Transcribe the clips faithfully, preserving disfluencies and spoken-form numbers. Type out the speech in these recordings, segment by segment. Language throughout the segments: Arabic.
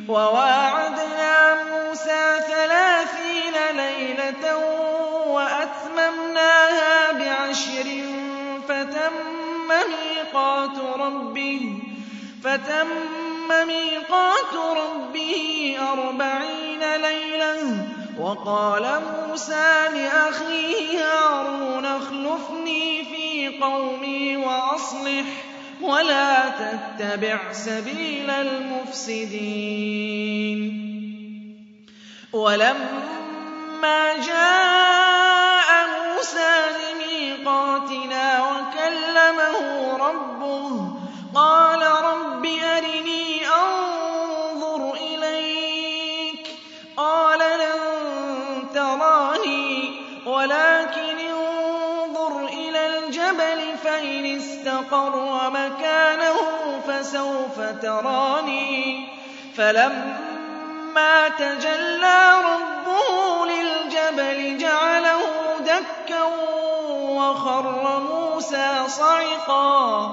وواعدنا موسى ثلاثين ليلة وأتممناها بعشر فتم ميقات ربه فتم ميقات ربه أربعين ليلة. وقال موسى لأخيه هارون اخلفني في قومي وأصلح ولا تتبع سبيل المفسدين. ولما جاء موسى لميقاتنا وكلمه ربه قال رب أرني أنظر إليك قال لن تراني ولكن انظر إلى الجبل فإن استقر مكانه فسوف تراني. فلما تجلى ربه للجبل جعله دكا وخر موسى صعقا.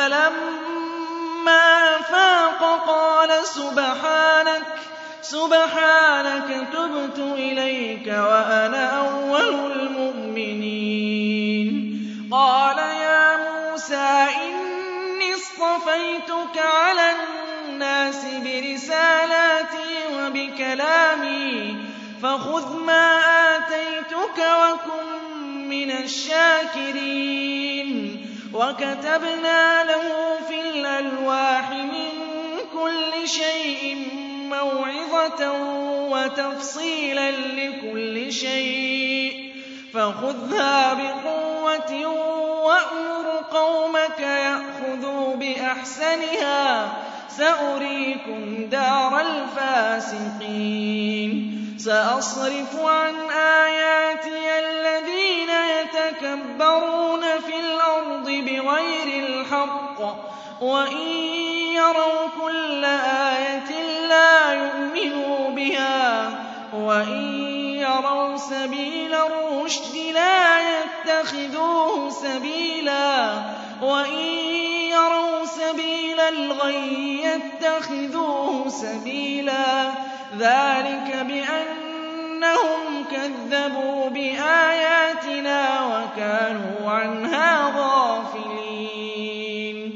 فلما أفاق قال سبحانك سبحانك تبت إليك وأنا أول المؤمنين. قال يا موسى إني اصطفيتك على الناس برسالاتي وبكلامي فخذ ما آتيتك وكن من الشاكرين. وكتبنا له في الألواح من كل شيء موعظة وتفصيلا لكل شيء فخذها بقوة وأمر قومك يأخذوا بأحسنها سأريكم دار الفاسقين. سأصرف عن آياتي الذين يتكبرون في الأرض بغير الحق وإن يروا كل آية لا يؤمنوا بها وإن يروا سبيل الرشد لا يتخذوه سبيلا وإن يروا سبيل الغي يتخذوه سبيلا. ذلك بأنهم كذبوا بآياتنا وكانوا عنها غافلين.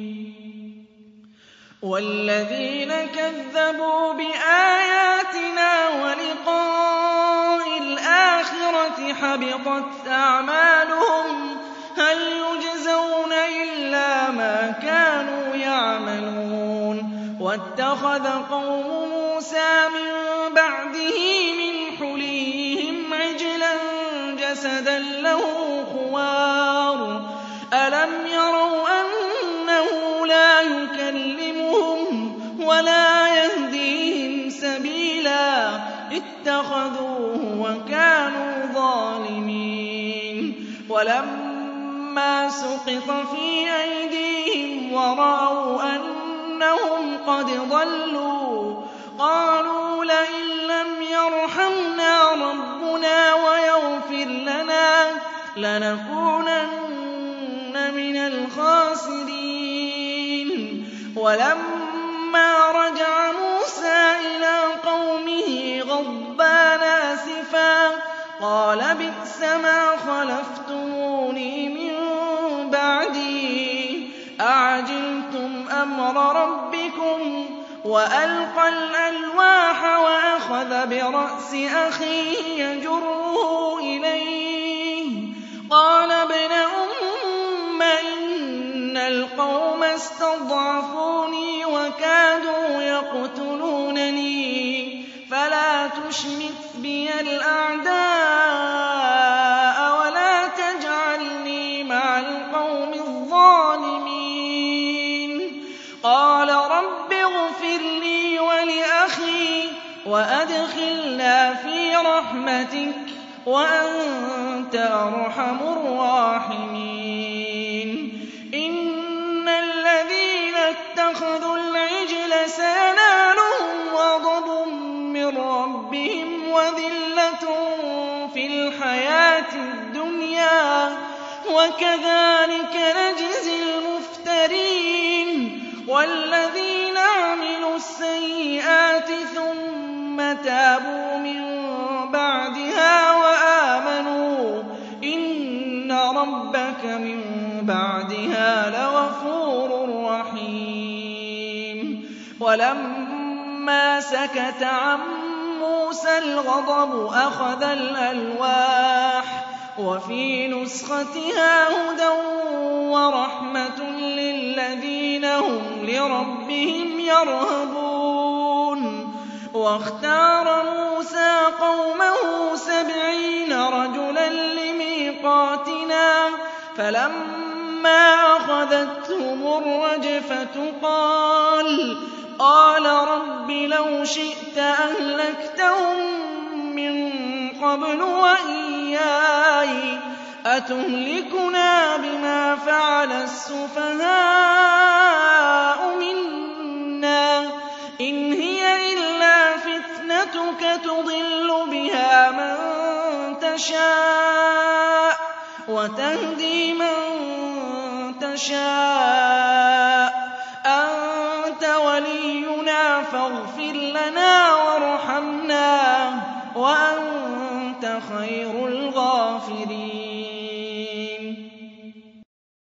والذين كذبوا بآياتنا ولقاء الآخرة حبطت أعمالهم هل يجزون إلا ما كانوا يعملون. واتخذ قوم موسى من بعده من حليهم عجلا جسدا له خوار ألم يروا أنه لا يكلمهم ولا يهديهم سبيلا اتخذوه وكانوا ظالمين. ولما سقط في أيديهم ورأوا أنهم قد ضلوا قالوا لئن لم يرحمنا ربنا ويغفر لنا لنكونن من الخاسرين. ولما رجع موسى إلى قومه غضبان آسفا قال بئس ما خلفتموني من بعدي أعجلتم أمر ربكم. وألقى الألواح وأخذ برأس أخيه يجره إليه قال ابن أم إن القوم استضعفوني وكادوا يقتلونني فلا تشمت بي الأعداء ولا تجعلني مع القوم الظالمين. قال رب اغفر لي ولأخي وأدخلنا في رحمتك وأنت أرحم الراحمين. إن الذين اتخذوا العجل سينالهم غضب من ربهم وذلة في الحياة الدنيا وكذلك نجزي المفترين. والذين عملوا السيئات السيئات ثم تابوا من بعدها وآمنوا إن ربك من بعدها لغفور رحيم. ولما سكت عن موسى الغضب أخذ الألواح وفي نسختها هدى ورحمة للذين هم لربهم يرهبون. واختار موسى قومه سبعين رجلا لميقاتنا فلما أخذتهم الرجفة قال قال رب لو شئت أهلكتهم من قبل وإياي أتهلكنا بما فعل السفهاء منا إن هي إلا فتنتك تضل بها من تشاء وتهدي من تشاء أنت ولينا فاغفر لنا وارحمنا وأنت خير الغافرين.